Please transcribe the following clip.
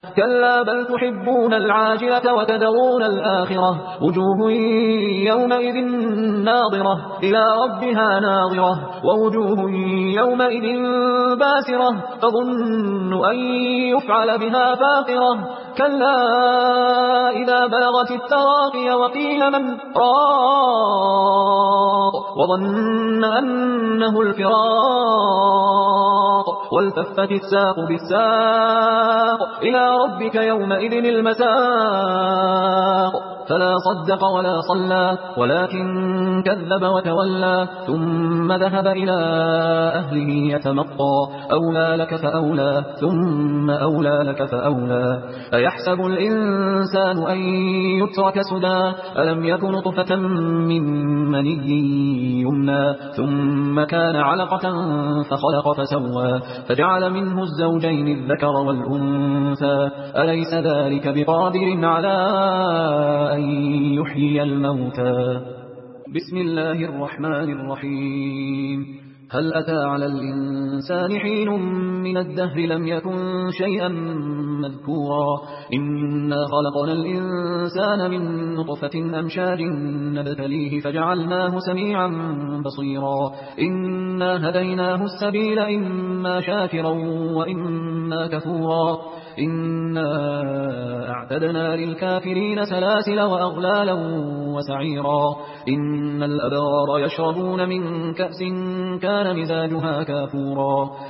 كلا بل تحبون العاجلة وتذرون الآخرة وجوه يومئذ ناظرة إلى ربها ناظرة ووجوه يومئذ باسرة تظن أن يفعل بها فاقرة كلا إذا بلغت التراقي وقيل من راق وظن أنه الفراق والتفت الساق بالساق إلى ربك يومئذ المساق فلا صدق ولا صلى ولكن كذب وتولى ثم ذهب إلى أهله يتمطى أولى لك فأولى ثم أولى لك فأولى أيحسب الإنسان أن يترك سدى ألم يك نطفة من مني يمنى ثم كان علقة فخلق فسوى فجعل منه الزوجين الذكر والأنثى أليس ذلك بقادر على أن يحيي الموتى بسم الله الرحمن الرحيم هل أتى على الإنسان حين من الدهر لم يكن شيئا مذكورا إنا خلقنا الإنسان من نطفة أمشاج نبتليه فجعلناه سميعا بصيرا إنا هديناه السبيل إما شاكرا وإما كفورا إنا أعتدنا للكافرين سلاسل وأغلالا وسعيرا إن الأبرار يشربون من كأس كان مزاجها كافورا